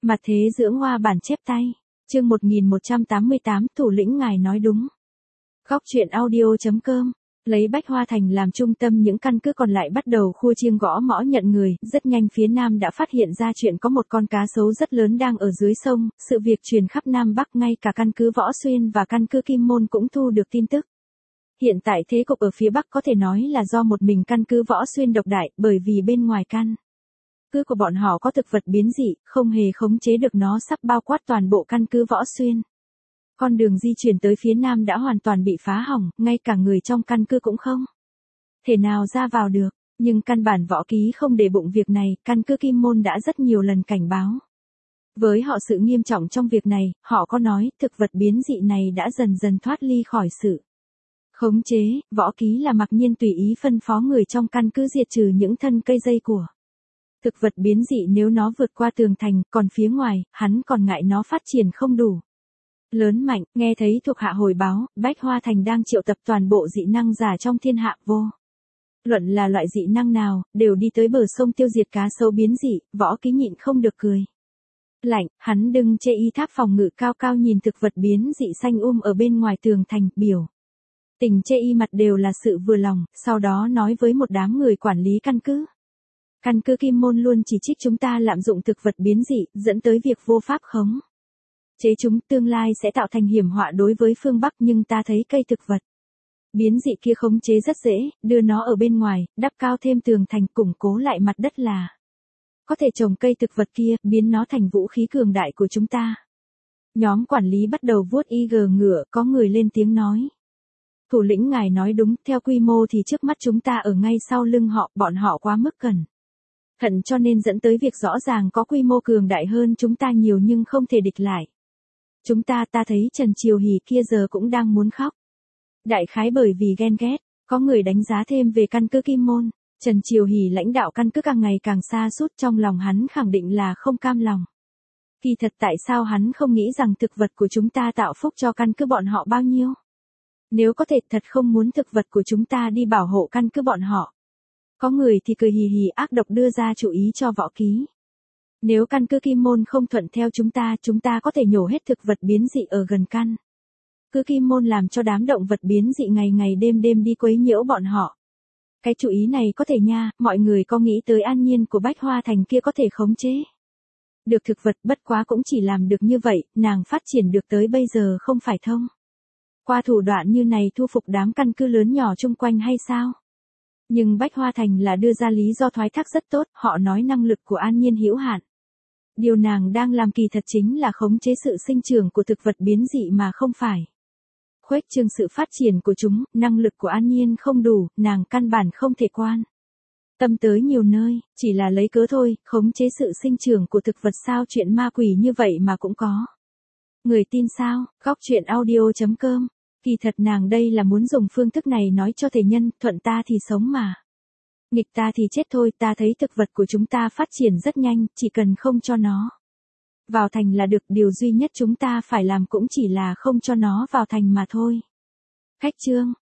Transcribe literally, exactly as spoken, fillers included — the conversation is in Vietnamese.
Mặt thế dưỡng hoa bản chép tay. Chương một nghìn một trăm tám mươi tám, thủ lĩnh ngài nói đúng. Góc truyện audio chấm com. Lấy Bách Hoa Thành làm trung tâm, những căn cứ còn lại bắt đầu khua chiêng gõ mõ nhận người. Rất nhanh phía Nam đã phát hiện ra chuyện có một con cá sấu rất lớn đang ở dưới sông. Sự việc truyền khắp Nam Bắc, ngay cả căn cứ Võ Xuyên và căn cứ Kim Môn cũng thu được tin tức. Hiện tại thế cục ở phía Bắc có thể nói là do một mình căn cứ Võ Xuyên độc đại, bởi vì bên ngoài căn cứ của bọn họ có thực vật biến dị, không hề khống chế được nó, sắp bao quát toàn bộ căn cứ Võ Xuyên. Con đường di chuyển tới phía Nam đã hoàn toàn bị phá hỏng, ngay cả người trong căn cứ cũng không thể nào ra vào được. Nhưng căn bản Võ Ký không để bụng việc này, căn cứ Kim Môn đã rất nhiều lần cảnh báo với họ sự nghiêm trọng trong việc này. Họ có nói thực vật biến dị này đã dần dần thoát ly khỏi sự khống chế. Võ Ký là mặc nhiên tùy ý phân phó người trong căn cứ diệt trừ những thân cây dây của thực vật biến dị nếu nó vượt qua tường thành, còn phía ngoài, hắn còn ngại nó phát triển không đủ lớn mạnh. Nghe thấy thuộc hạ hồi báo, Bách Hoa Thành đang triệu tập toàn bộ dị năng giả trong thiên hạ, vô luận là loại dị năng nào, đều đi tới bờ sông tiêu diệt cá sấu biến dị. Võ Ký nhịn không được cười lạnh, hắn đừng chê y tháp phòng ngự cao cao nhìn thực vật biến dị xanh um ở bên ngoài tường thành, biểu tình chê y mặt đều là sự vừa lòng, sau đó nói với một đám người quản lý căn cứ. Căn cứ Kim Môn luôn chỉ trích chúng ta lạm dụng thực vật biến dị, dẫn tới việc vô pháp khống chế chúng, tương lai sẽ tạo thành hiểm họa đối với phương Bắc, nhưng ta thấy cây thực vật biến dị kia khống chế rất dễ, đưa nó ở bên ngoài, đắp cao thêm tường thành, củng cố lại mặt đất là có thể trồng cây thực vật kia, biến nó thành vũ khí cường đại của chúng ta. Nhóm quản lý bắt đầu vuốt y gờ ngựa, có người lên tiếng nói. Thủ lĩnh ngài nói đúng, theo quy mô thì trước mắt chúng ta ở ngay sau lưng họ, bọn họ quá mức cẩn thận cho nên dẫn tới việc rõ ràng có quy mô cường đại hơn chúng ta nhiều nhưng không thể địch lại chúng ta. Ta thấy Trần Triều Hỷ kia giờ cũng đang muốn khóc. Đại khái bởi vì ghen ghét. Có người đánh giá thêm về căn cứ Kim Môn. Trần Triều Hỷ lãnh đạo căn cứ càng ngày càng xa sút, trong lòng hắn khẳng định là không cam lòng. Kỳ thật tại sao hắn không nghĩ rằng thực vật của chúng ta tạo phúc cho căn cứ bọn họ bao nhiêu? Nếu có thể thật không muốn thực vật của chúng ta đi bảo hộ căn cứ bọn họ. Có người thì cười hì hì ác độc đưa ra chủ ý cho Võ Ký. Nếu căn cứ Kim Môn không thuận theo chúng ta, chúng ta có thể nhổ hết thực vật biến dị ở gần căn cứ Kim Môn, làm cho đám động vật biến dị ngày ngày đêm đêm đi quấy nhiễu bọn họ. Cái chủ ý này có thể nha, mọi người có nghĩ tới an nhiên của Bách Hoa Thành kia có thể khống chế được thực vật, bất quá cũng chỉ làm được như vậy, nàng phát triển được tới bây giờ không phải thông qua thủ đoạn như này thu phục đám căn cứ lớn nhỏ chung quanh hay sao? Nhưng Bách Hoa Thành là đưa ra lý do thoái thác rất tốt, họ nói năng lực của an nhiên hữu hạn. Điều nàng đang làm kỳ thật chính là khống chế sự sinh trưởng của thực vật biến dị mà không phải khuếch trương sự phát triển của chúng. Năng lực của an nhiên không đủ, nàng căn bản không thể quan tâm tới nhiều nơi, chỉ là lấy cớ thôi. Khống chế sự sinh trưởng của thực vật sao, chuyện ma quỷ như vậy mà cũng có người tin sao? Góc truyện audio chấm com. Kỳ thật nàng đây là muốn dùng phương thức này nói cho thể nhân, thuận ta thì sống mà nghịch ta thì chết thôi. Ta thấy thực vật của chúng ta phát triển rất nhanh, chỉ cần không cho nó vào thành là được, điều duy nhất chúng ta phải làm cũng chỉ là không cho nó vào thành mà thôi. Khách trương,